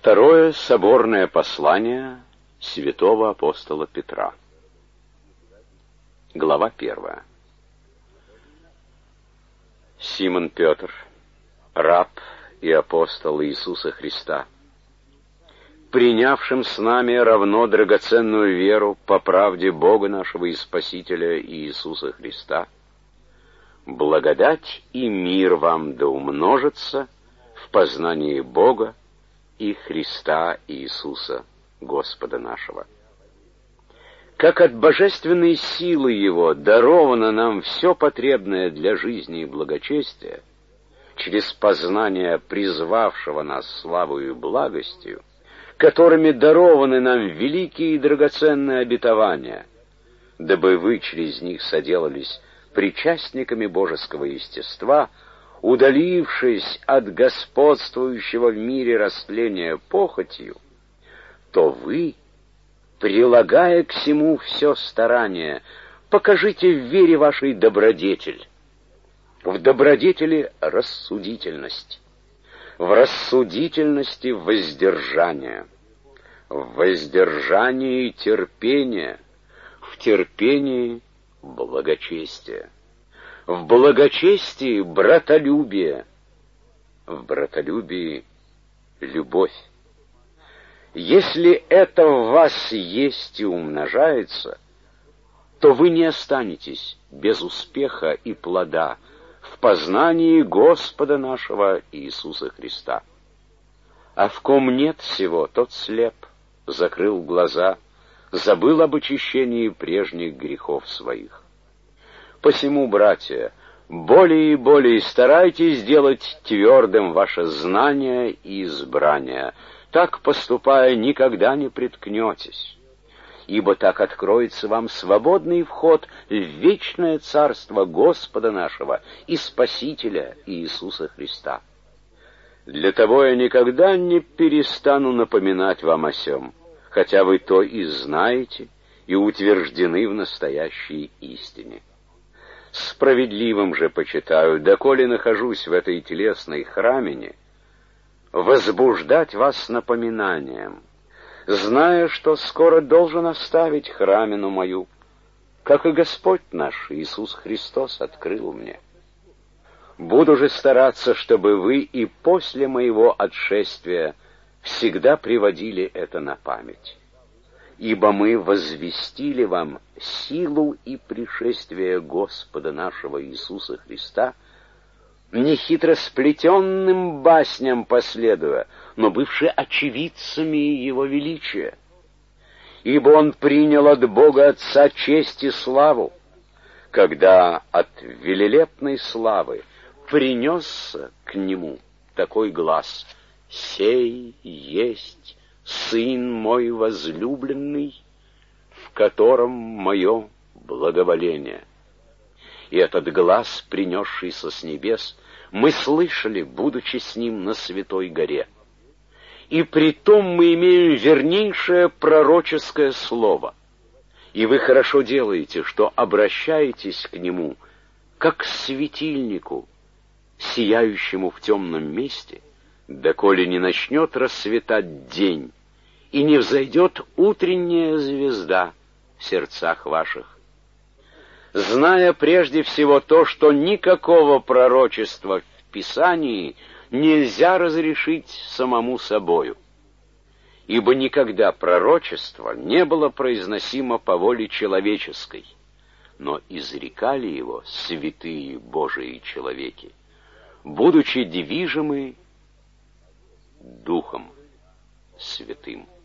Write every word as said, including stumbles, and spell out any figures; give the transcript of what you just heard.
Второе соборное послание святого апостола Петра. Глава первая. Симон Петр, раб и апостол Иисуса Христа, принявшим с нами равно драгоценную веру по правде Бога нашего и Спасителя Иисуса Христа, благодать и мир вам да умножится в познании Бога и Христа Иисуса, Господа нашего. Как от божественной силы Его даровано нам все потребное для жизни и благочестия, через познание призвавшего нас славою и благостью, которыми дарованы нам великие и драгоценные обетования, дабы вы через них соделались причастниками божеского естества, удалившись от господствующего в мире растления похотью, то вы, прилагая к сему все старание, покажите в вере вашей добродетель, в добродетели рассудительность, в рассудительности воздержание, в воздержании терпение, в терпении благочестие, в благочестии братолюбие, в братолюбии любовь. Если это в вас есть и умножается, то вы не останетесь без успеха и плода в познании Господа нашего Иисуса Христа. А в ком нет всего, тот слеп, закрыл глаза, забыл об очищении прежних грехов своих. Посему, братья, более и более старайтесь сделать твердым ваше знание и избрание. Так, поступая, никогда не приткнетесь, ибо так откроется вам свободный вход в вечное царство Господа нашего и Спасителя Иисуса Христа. Для того я никогда не перестану напоминать вам о сем, хотя вы то и знаете, и утверждены в настоящей истине. Справедливым же почитаю, доколе нахожусь в этой телесной храмине, возбуждать вас напоминанием, зная, что скоро должен оставить храмину мою, как и Господь наш Иисус Христос открыл мне. Буду же стараться, чтобы вы и после моего отшествия всегда приводили это на память. Ибо мы возвестили вам силу и пришествие Господа нашего Иисуса Христа, не хитросплетенным басням последуя, но бывши очевидцами Его величия. Ибо Он принял от Бога Отца честь и славу, когда от велелепной славы принесся к Нему такой глас: «Сей есть Сын мой возлюбленный, в котором мое благоволение». И этот глас, принесшийся с небес, мы слышали, будучи с Ним на Святой горе. И притом мы имеем вернейшее пророческое слово. И вы хорошо делаете, что обращаетесь к Нему, как к светильнику, сияющему в темном месте, доколе не начнет расцветать день, и не взойдет утренняя звезда в сердцах ваших. Зная прежде всего то, что никакого пророчества в Писании нельзя разрешить самому собою, ибо никогда пророчество не было произносимо по воле человеческой, но изрекали его святые Божии человеки, будучи движимы Духом Святым.